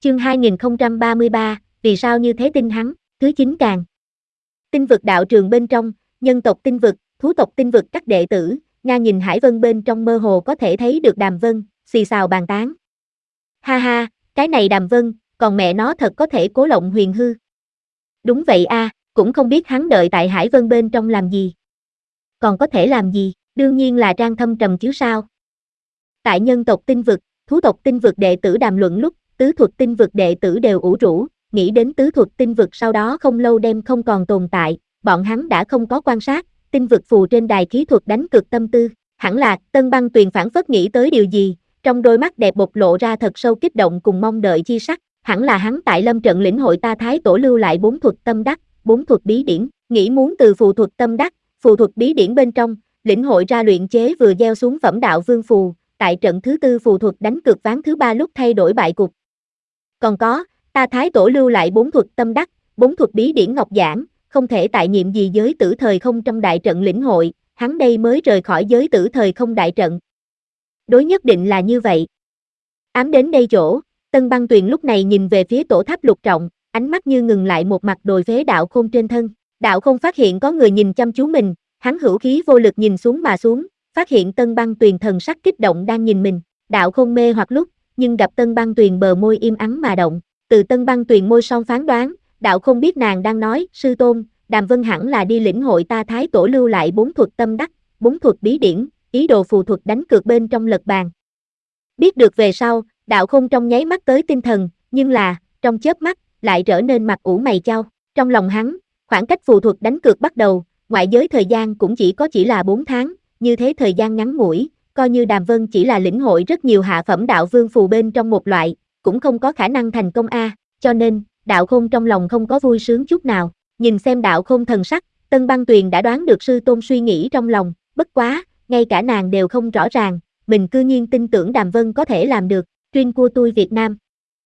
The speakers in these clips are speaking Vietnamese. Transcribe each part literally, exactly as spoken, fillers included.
Chương hai nghìn không trăm ba mươi ba, vì sao như thế tin hắn, thứ chín càng. Tinh vực đạo trường bên trong, nhân tộc tinh vực, thú tộc tinh vực các đệ tử, Nga nhìn Hải Vân bên trong mơ hồ có thể thấy được Đàm Vân, xì xào bàn tán. Ha ha, cái này Đàm Vân, còn mẹ nó thật có thể cố lộng huyền hư. Đúng vậy a, cũng không biết hắn đợi tại Hải Vân bên trong làm gì. Còn có thể làm gì, đương nhiên là trang thâm trầm chứ sao. Tại nhân tộc tinh vực, thú tộc tinh vực đệ tử đàm luận lúc, tứ thuật tinh vực đệ tử đều ủ rũ, nghĩ đến tứ thuật tinh vực sau đó không lâu đem không còn tồn tại, bọn hắn đã không có quan sát, tinh vực phù trên đài khí thuật đánh cực tâm tư, hẳn là, Tân Băng Tuyền phảng phất nghĩ tới điều gì, trong đôi mắt đẹp bộc lộ ra thật sâu kích động cùng mong đợi chi sắc, hẳn là hắn tại lâm trận lĩnh hội ta thái tổ lưu lại bốn thuật tâm đắc, bốn thuật bí điển, nghĩ muốn từ phù thuật tâm đắc, phù thuật bí điển bên trong, lĩnh hội ra luyện chế vừa gieo xuống phẩm đạo vương phù, tại trận thứ tư phù thuật đánh cược ván thứ ba lúc thay đổi bại cục. Còn có, ta thái tổ lưu lại bốn thuật tâm đắc, bốn thuật bí điển ngọc giảng, không thể tại nhiệm gì giới tử thời không trong đại trận lĩnh hội, hắn đây mới rời khỏi giới tử thời không đại trận. Đối nhất định là như vậy. Ám đến đây chỗ, Tân Băng Tuyền lúc này nhìn về phía tổ tháp lục trọng, ánh mắt như ngừng lại một mặt đồi phế đạo khôn trên thân. Đạo Khôn phát hiện có người nhìn chăm chú mình, hắn hữu khí vô lực nhìn xuống mà xuống, phát hiện Tân Băng Tuyền thần sắc kích động đang nhìn mình. Đạo Khôn mê hoặc lúc, nhưng gặp Tân Băng Tuyền bờ môi im ắng mà động. Từ Tân Băng Tuyền môi son phán đoán, Đạo Khôn biết nàng đang nói, sư tôn, Đàm Vân hẳn là đi lĩnh hội ta thái tổ lưu lại bốn thuật tâm đắc, bốn thuật bí điển, ý đồ phù thuật đánh cược bên trong lật bàn. Biết được về sau, Đạo Khôn trong nháy mắt tới tinh thần, nhưng là, trong chớp mắt, lại trở nên mặt ủ mày chau. Trong lòng hắn, khoảng cách phù thuật đánh cược bắt đầu, ngoại giới thời gian cũng chỉ có chỉ là bốn tháng, như thế thời gian ngắn ngủi, coi như Đàm Vân chỉ là lĩnh hội rất nhiều hạ phẩm đạo vương phù bên trong một loại, cũng không có khả năng thành công a, cho nên, Đạo Khôn trong lòng không có vui sướng chút nào. Nhìn xem Đạo Khôn thần sắc, Tân Băng Tuyền đã đoán được sư tôn suy nghĩ trong lòng, bất quá, ngay cả nàng đều không rõ ràng, mình cư nhiên tin tưởng Đàm Vân có thể làm được, Truyên của tôi Việt Nam.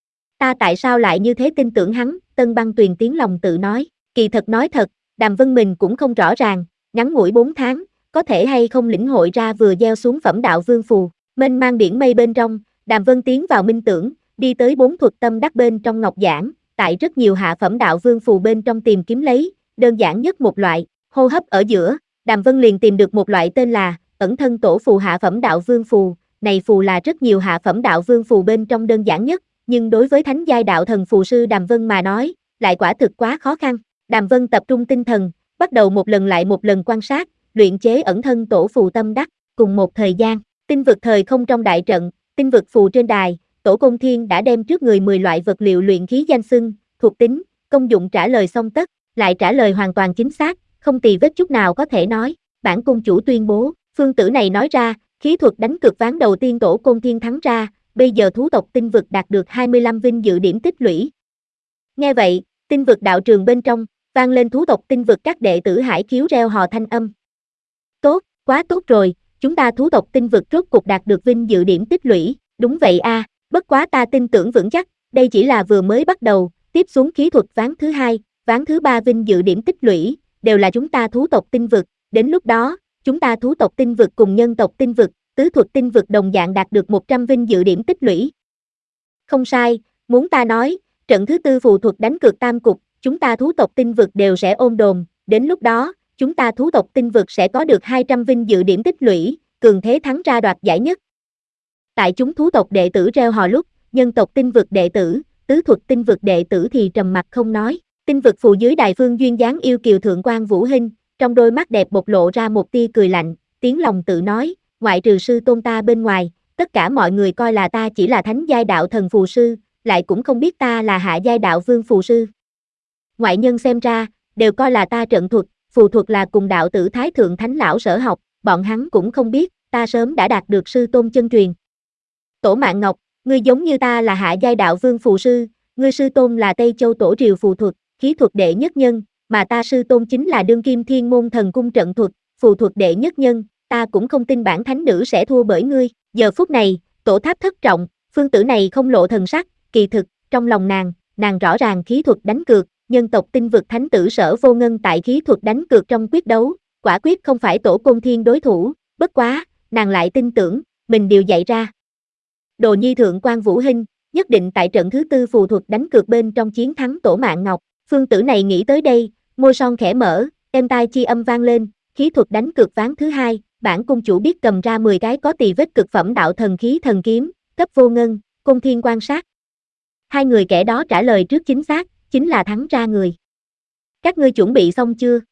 Ta tại sao lại như thế tin tưởng hắn, Tân Băng Tuyền tiếng lòng tự nói, kỳ thật nói thật, Đàm Vân mình cũng không rõ ràng, ngắn ngủi bốn tháng, có thể hay không lĩnh hội ra vừa gieo xuống phẩm đạo vương phù, mênh mang biển mây bên trong, Đàm Vân tiến vào minh tưởng, đi tới bốn thuật tâm đắc bên trong ngọc giảng, tại rất nhiều hạ phẩm đạo vương phù bên trong tìm kiếm lấy, đơn giản nhất một loại, hô hấp ở giữa, Đàm Vân liền tìm được một loại tên là ẩn thân tổ phù hạ phẩm đạo vương phù, này phù là rất nhiều hạ phẩm đạo vương phù bên trong đơn giản nhất, nhưng đối với thánh giai đạo thần phù sư Đàm Vân mà nói, lại quả thực quá khó khăn. Đàm Vân tập trung tinh thần, bắt đầu một lần lại một lần quan sát, luyện chế ẩn thân tổ phù tâm đắc, cùng một thời gian, tinh vực thời không trong đại trận, tinh vực phù trên đài, Tổ Côn Thiên đã đem trước người mười loại vật liệu luyện khí danh xưng, thuộc tính, công dụng trả lời xong tất, lại trả lời hoàn toàn chính xác, không tì vết chút nào có thể nói, bản cung chủ tuyên bố, phương tử này nói ra, khí thuật đánh cược ván đầu tiên Tổ Côn Thiên thắng ra, bây giờ thú tộc tinh vực đạt được hai mươi lăm vinh dự điểm tích lũy. Nghe vậy, tinh vực đạo trường bên trong, vang lên thú tộc tinh vực các đệ tử hải khiếu reo hò thanh âm. Tốt, quá tốt rồi, chúng ta thú tộc tinh vực rốt cục đạt được vinh dự điểm tích lũy, đúng vậy a, bất quá ta tin tưởng vững chắc, đây chỉ là vừa mới bắt đầu, tiếp xuống khí thuật ván thứ hai, ván thứ ba vinh dự điểm tích lũy, đều là chúng ta thú tộc tinh vực, đến lúc đó, chúng ta thú tộc tinh vực cùng nhân tộc tinh vực, tứ thuật tinh vực đồng dạng đạt được một trăm vinh dự điểm tích lũy. Không sai, muốn ta nói, trận thứ tư phù thuật đánh cược tam cục, chúng ta thú tộc tinh vực đều sẽ ôm đồm, đến lúc đó, chúng ta thú tộc tinh vực sẽ có được hai trăm vinh dự điểm tích lũy, cường thế thắng ra đoạt giải nhất. Tại chúng thú tộc đệ tử reo hò lúc, nhân tộc tinh vực đệ tử, tứ thuật tinh vực đệ tử thì trầm mặc không nói, tinh vực phù dưới đài phương duyên dáng yêu kiều thượng quan Vũ Hinh, trong đôi mắt đẹp bộc lộ ra một tia cười lạnh, tiếng lòng tự nói, ngoại trừ sư tôn ta bên ngoài, tất cả mọi người coi là ta chỉ là thánh giai đạo thần phù sư, lại cũng không biết ta là hạ giai đạo vương phù sư. Ngoại nhân xem ra, đều coi là ta trận thuật, phù thuật là cùng đạo tử thái thượng thánh lão sở học, bọn hắn cũng không biết, ta sớm đã đạt được sư tôn chân truyền. Tổ Mạn Ngọc, ngươi giống như ta là hạ giai đạo vương phù sư, ngươi sư tôn là Tây Châu tổ triều phù thuật, khí thuật đệ nhất nhân, mà ta sư tôn chính là đương kim thiên môn thần cung trận thuật, phù thuật đệ nhất nhân, ta cũng không tin bản thánh nữ sẽ thua bởi ngươi. Giờ phút này, tổ tháp thất trọng, phương tử này không lộ thần sắc, kỳ thực, trong lòng nàng, nàng rõ ràng khí thuật đánh cược, nhân tộc tinh vực thánh tử Sở Vô Ngân tại khí thuật đánh cược trong quyết đấu, quả quyết không phải Tổ Côn Thiên đối thủ, bất quá, nàng lại tin tưởng, mình điều dạy ra. Đồ nhi thượng quan Vũ Hinh, nhất định tại trận thứ tư phù thuật đánh cược bên trong chiến thắng Tổ Mạn Ngọc. Phương Tử này nghĩ tới đây, môi son khẽ mở, êm tai chi âm vang lên, khí thuật đánh cược ván thứ hai, bản cung chủ biết cầm ra mười cái có tỳ vết cực phẩm đạo thần khí thần kiếm, cấp vô ngân, Côn Thiên quan sát. Hai người kẻ đó trả lời trước chính xác, chính là thắng ra người. Các ngươi chuẩn bị xong chưa?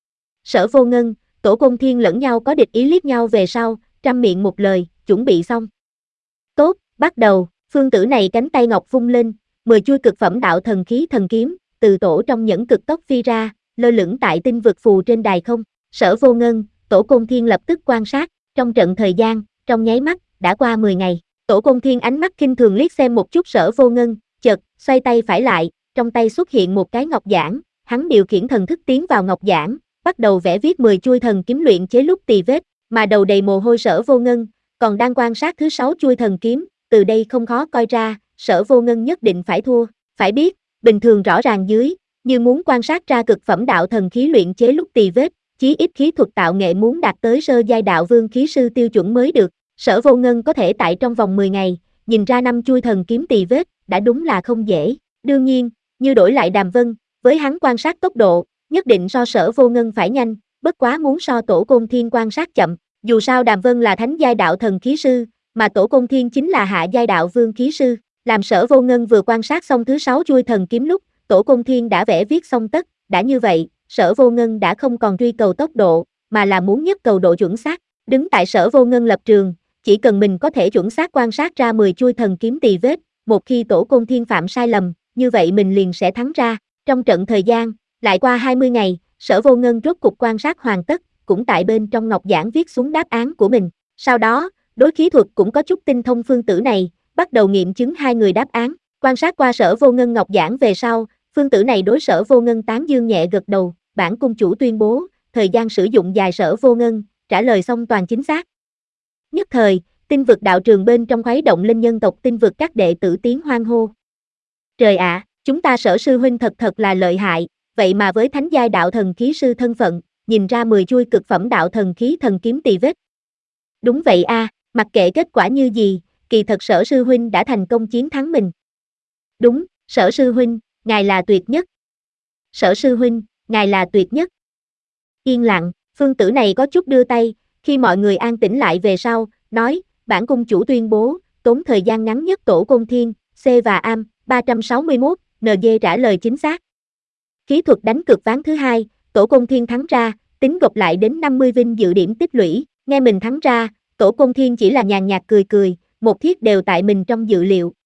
Sở Vô Ngân, Tổ Côn Thiên lẫn nhau có địch ý liếc nhau về sau, trăm miệng một lời, chuẩn bị xong. Tốt, bắt đầu, Phương Tử này cánh tay ngọc vung lên, mười chuôi cực phẩm đạo thần khí thần kiếm, từ tổ trong nhẫn cực tốc phi ra, lơ lửng tại tinh vực phù trên đài không. Sở Vô Ngân, Tổ Côn Thiên lập tức quan sát, trong trận thời gian, trong nháy mắt, đã qua mười ngày. Tổ Côn Thiên ánh mắt khinh thường liếc xem một chút Sở Vô Ngân, chợt, xoay tay phải lại, trong tay xuất hiện một cái ngọc giản, hắn điều khiển thần thức tiến vào ngọc giản, bắt đầu vẽ viết mười chuôi thần kiếm luyện chế lúc tỳ vết, mà đầu đầy mồ hôi Sở Vô Ngân, còn đang quan sát thứ sáu chuôi thần kiếm, từ đây không khó coi ra, Sở Vô Ngân nhất định phải thua, phải biết, bình thường rõ ràng dưới, như muốn quan sát ra cực phẩm đạo thần khí luyện chế lúc tỳ vết, chí ít khí thuật tạo nghệ muốn đạt tới sơ giai đạo vương khí sư tiêu chuẩn mới được. Sở Vô Ngân có thể tại trong vòng mười ngày, nhìn ra năm chuôi thần kiếm tỳ vết, đã đúng là không dễ. Đương nhiên, như đổi lại Đàm Vân, với hắn quan sát tốc độ, nhất định so Sở Vô Ngân phải nhanh, bất quá muốn so Tổ Côn Thiên quan sát chậm. Dù sao Đàm Vân là thánh giai đạo thần khí sư, mà Tổ Côn Thiên chính là hạ giai đạo vương khí sư. Làm Sở Vô Ngân vừa quan sát xong thứ sáu chuôi thần kiếm lúc, Tổ Côn Thiên đã vẽ viết xong tất, đã như vậy, Sở Vô Ngân đã không còn truy cầu tốc độ, mà là muốn nhất cầu độ chuẩn xác. Đứng tại Sở Vô Ngân lập trường, chỉ cần mình có thể chuẩn xác quan sát ra mười chuôi thần kiếm tỳ vết, một khi Tổ Côn Thiên phạm sai lầm, như vậy mình liền sẽ thắng ra. Trong trận thời gian, lại qua hai mươi ngày, Sở Vô Ngân rốt cục quan sát hoàn tất, cũng tại bên trong ngọc giản viết xuống đáp án của mình. Sau đó, đối khí thuật cũng có chút tinh thông Phương Tử này, bắt đầu nghiệm chứng hai người đáp án. Quan sát qua Sở Vô Ngân ngọc giản về sau, Phương Tử này đối Sở Vô Ngân tán dương nhẹ gật đầu, bản cung chủ tuyên bố, thời gian sử dụng dài Sở Vô Ngân, trả lời xong toàn chính xác. Nhất thời, tinh vực đạo trường bên trong khuấy động lên, nhân tộc tinh vực các đệ tử tiếng hoan hô. Trời ạ, à, chúng ta Sở sư huynh thật thật là lợi hại, vậy mà với thánh giai đạo thần khí sư thân phận, nhìn ra mười chuôi cực phẩm đạo thần khí thần kiếm tỳ vết. Đúng vậy a, à, mặc kệ kết quả như gì, kỳ thật Sở sư huynh đã thành công chiến thắng mình. Đúng, Sở sư huynh, ngài là tuyệt nhất. Sở sư huynh, ngài là tuyệt nhất. Yên lặng, Phương Tử này có chút đưa tay, khi mọi người an tĩnh lại về sau, nói, bản cung chủ tuyên bố, tốn thời gian ngắn nhất Tổ Côn Thiên, C và Am, ba trăm sáu mươi mốt, en giê trả lời chính xác. Khí thuật đánh cược ván thứ hai, Tổ Côn Thiên thắng ra, tính gộp lại đến năm mươi vinh dự điểm tích lũy, nghe mình thắng ra, Tổ Côn Thiên chỉ là nhàn nhạt cười cười, một thiết đều tại mình trong dự liệu,